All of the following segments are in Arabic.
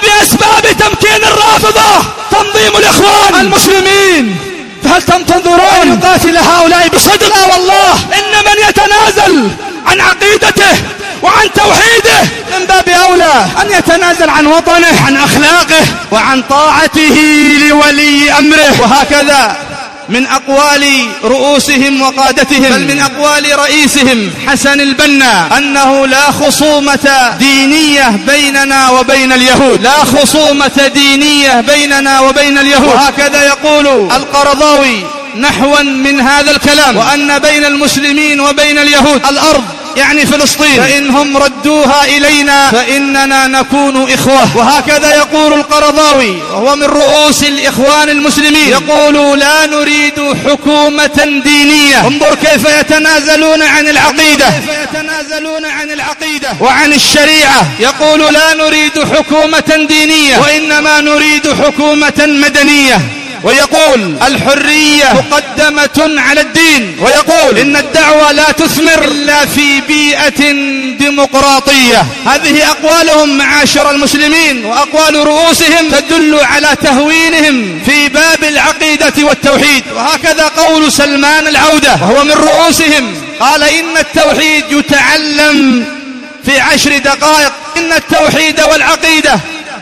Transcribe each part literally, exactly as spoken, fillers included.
بأسباب تمكين الرافضة تنظيم الإخوان المسلمين، فهل تنتظرون أن يقاتل هؤلاء بصدق؟ لا والله، إن من يتنازل عن عقيدته وعن توحيده من باب أولى أن يتنازل عن وطنه، عن أخلاقه، وعن طاعته لولي أمره. وهكذا من أقوال رؤوسهم وقادتهم، بل من أقوال رئيسهم حسن البنا أنه لا خصومة دينية بيننا وبين اليهود، لا خصومة دينية بيننا وبين اليهود. وهكذا يقول القرضاوي نحوا من هذا الكلام، وأن بين المسلمين وبين اليهود الأرض يعني فلسطين، فإنهم ردوها إلينا فإننا نكون إخوة. وهكذا يقول القرضاوي وهو من رؤوس الإخوان المسلمين، يقول لا نريد حكومة دينية. انظر كيف يتنازلون عن العقيدة، كيف يتنازلون عن العقيدة وعن الشريعة. يقول لا نريد حكومة دينية وإنما نريد حكومة مدنية. ويقول الحرية مقدمة على الدين، ويقول إن الدعوة لا تثمر إلا في بيئة ديمقراطية. هذه أقوالهم معاشر المسلمين وأقوال رؤوسهم تدل على تهوينهم في باب العقيدة والتوحيد. وهكذا قول سلمان العودة وهو من رؤوسهم، قال إن التوحيد يتعلم في عشر دقائق، إن التوحيد والعقيدة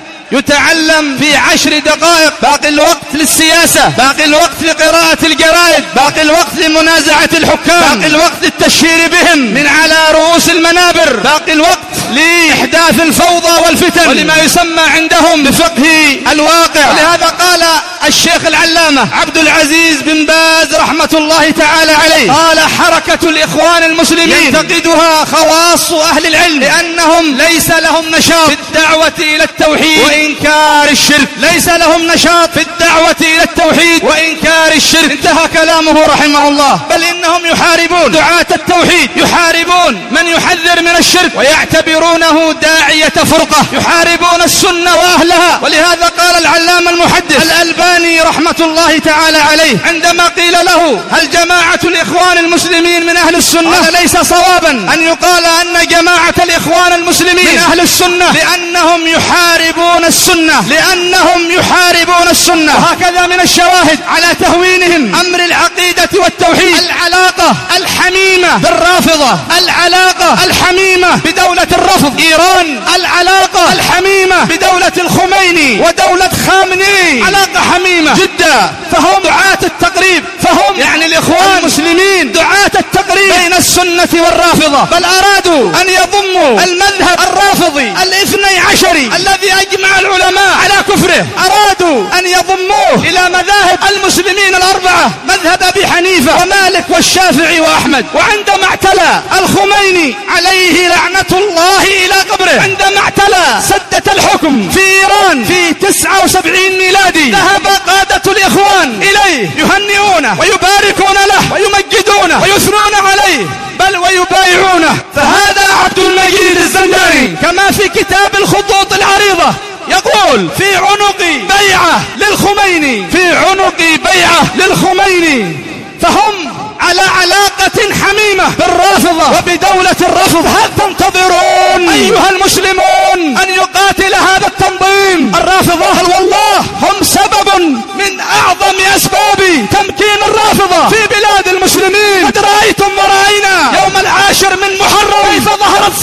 يتعلم في عشر دقائق، باقي الوقت للسياسة، باقي الوقت لقراءة الجرائد، باقي الوقت لمنازعة الحكام، باقي الوقت للتشهير بهم من على رؤوس المنابر، باقي الوقت لإحداث الفوضى والفتن ولما يسمى عندهم بفقه الواقع. ولهذا قال الشيخ العلامة عبد العزيز بن باز رحمة الله تعالى عليه، قال حركة الإخوان المسلمين ينتقدها خواص أهل العلم لأنهم ليس لهم نشاط في الدعوة إلى التوحيد وإنكار الشرك، ليس لهم نشاط في الدعوة إلى التوحيد وإنكار الشرك. انتهى كلامه رحمه الله. بل إنهم يحاربون دعاة التوحيد، يحاربون من يحذر من الشرك ويعتبرونه داعية فرقة، يحاربون السنة وأهلها. ولهذا قال العلامة المحدث الألباني رحمة الله تعالى عليه عندما قيل له هل جماعة الإخوان المسلمين من أهل السنة؟ قال ليس صوابا أن يقال أن جماعة الإخوان المسلمين من أهل السنة، لأنهم يحاربون السنة، لأنهم يحاربون السنة. وهكذا من الشواهد على تهوينهم أمر العقيدة والتوحيد العلاقة الحميمة بالرافضة، العلاقة الحميمة بدولة الرفض إيران، العلاقة الحميمة بدولة الخميني ودولة خامنئي، علاقة حميمة جدا. فهم دعاة التقريب، فهم يعني الإخوان المسلمين دعاة التقريب بين السنة والرافضة، بل أرادوا أن يضموا المذهب الرافضي الاثني عشري الذي أجمع العلماء على كفره، أرادوا أن يضموه إلى مذاهب المسلمين الأربعة، مذهب أبي حنيفة ومالك والشافعي وأحمد. وعندما اعتلى الخميني عليه لعنة الله إلى قبره، عندما اعتلى سدة الحكم في إيران في تسعة وسبعين ميلادي، ذهب قادة الإخوان إليه يهنئونه ويباركون له ويمجدونه ويثنون عليه، بل ويبايعونه. فهذا عبد المجيد الزنداني كما في كتاب الخطوط العريضة يقول في عنق بيعة للخميني، في عنق بيعة للخميني. فهم على علاقة حميمة بالرافضة وبدولة الرفض. هل تنتظرون أيها المسلمون أن يقاتل هذا التنظيم الرافضة؟ هل والله هم سبب من أعظم أسباب تمكين الرافضة في بلاد المسلمين. قد رأيتم ورأينا يوم العاشر من محرم كيف ظهرت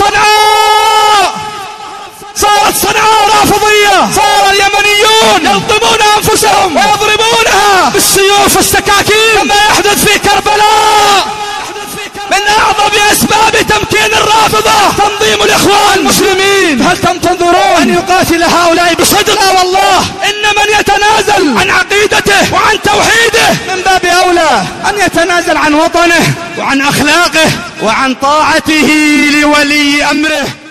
صنعاء، صارت صنعاء رافضية، صار اليمنيون يلطمون أنفسهم ويضربونها بالسيوف والسكاكين كما يحدث في كربلاء. من أعظم أسباب تمكين الرافضة تنظيم الإخوان المسلمين. هل تنتظرون أن يقاتل هؤلاء بصدق؟ لا والله، إن من يتنازل عن عقيدته وعن توحيده من باب أولى أن يتنازل عن وطنه وعن أخلاقه وعن طاعته لولي أمره.